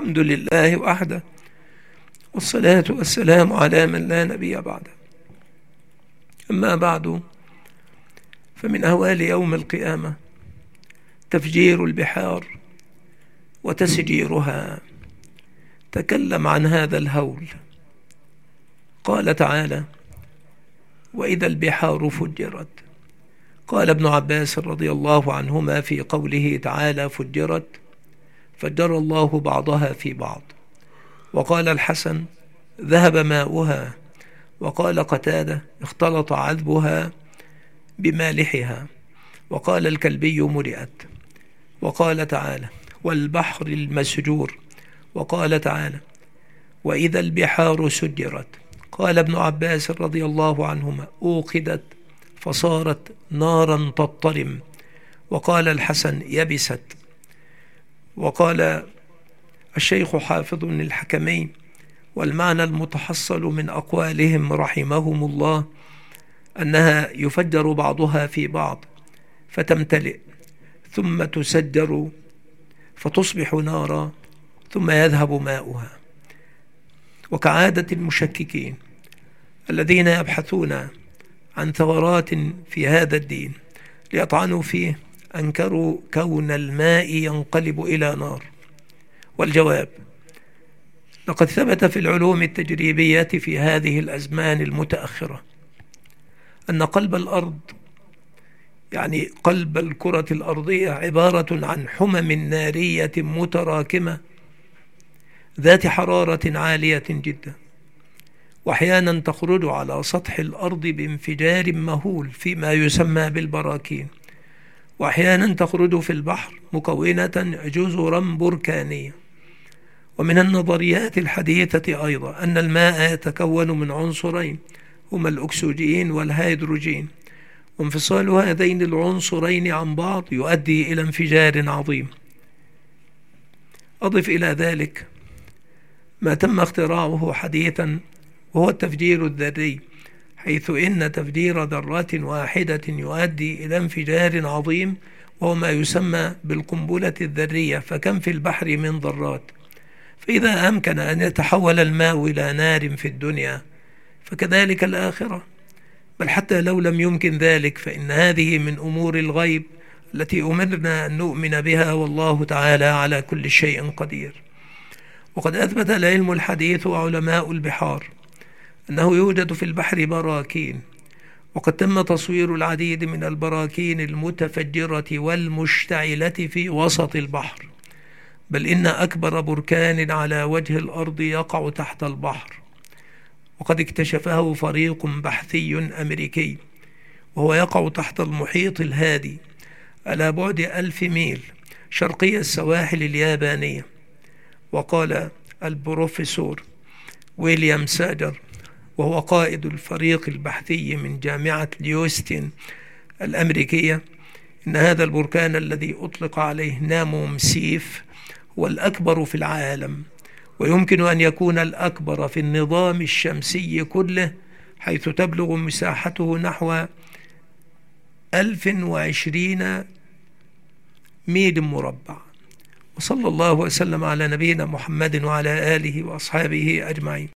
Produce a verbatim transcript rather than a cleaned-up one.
الحمد لله وحده، والصلاة والسلام على من لا نبي بعده. أما بعد، فمن أهوال يوم القيامة تفجير البحار وتسجيرها. تكلم عن هذا الهول. قال تعالى: وإذا البحار فجرت. قال ابن عباس رضي الله عنهما في قوله تعالى فجرت: فجر الله بعضها في بعض. وقال الحسن: ذهب ماؤها. وقال قتادة: اختلط عذبها بمالحها. وقال الكلبي: ملئت. وقال تعالى: والبحر المسجور. وقال تعالى: وإذا البحار سجرت. قال ابن عباس رضي الله عنهما: أوقدت فصارت نارا تضطرم. وقال الحسن: يبست. وقال الشيخ حافظ الحكمي: والمعنى المتحصل من أقوالهم رحمهم الله أنها يفجر بعضها في بعض فتمتلئ، ثم تسجر فتصبح نارا، ثم يذهب ماؤها. وكعادة المشككين الذين يبحثون عن ثغرات في هذا الدين ليطعنوا فيه، أنكروا كون الماء ينقلب إلى نار. والجواب: لقد ثبت في العلوم التجريبية في هذه الأزمان المتأخرة أن قلب الأرض، يعني قلب الكرة الأرضية، عبارة عن حمم نارية متراكمة ذات حرارة عالية جدا، وأحيانا تخرج على سطح الأرض بانفجار مهول فيما يسمى بالبراكين، وأحيانا تخرج في البحر مكونة جزرا بركانية. ومن النظريات الحديثة أيضا أن الماء يتكون من عنصرين هما الأكسجين والهيدروجين، وانفصال هذين العنصرين عن بعض يؤدي إلى انفجار عظيم. أضف إلى ذلك ما تم اختراعه حديثا، وهو التفجير الذري، حيث إن تفجير ذرة واحدة يؤدي إلى انفجار عظيم، وهو ما يسمى بالقنبلة الذرية. فكم في البحر من ذرات. فإذا أمكن أن يتحول الماء إلى نار في الدنيا، فكذلك الآخرة. بل حتى لو لم يمكن ذلك، فإن هذه من أمور الغيب التي أمرنا أن نؤمن بها، والله تعالى على كل شيء قدير. وقد أثبت العلم الحديث وعلماء البحار أنه يوجد في البحر براكين، وقد تم تصوير العديد من البراكين المتفجرة والمشتعلة في وسط البحر. بل إن أكبر بركان على وجه الأرض يقع تحت البحر، وقد اكتشفه فريق بحثي أمريكي، وهو يقع تحت المحيط الهادي على بعد ألف ميل شرقي السواحل اليابانية. وقال البروفيسور ويليام ساجر، وهو قائد الفريق البحثي من جامعة ليوستن الأمريكية، إن هذا البركان الذي أطلق عليه ناموم سيف هو الأكبر في العالم، ويمكن أن يكون الأكبر في النظام الشمسي كله، حيث تبلغ مساحته نحو ألف وعشرين ميل مربع. وصلى الله وسلم على نبينا محمد وعلى آله وأصحابه أجمعين.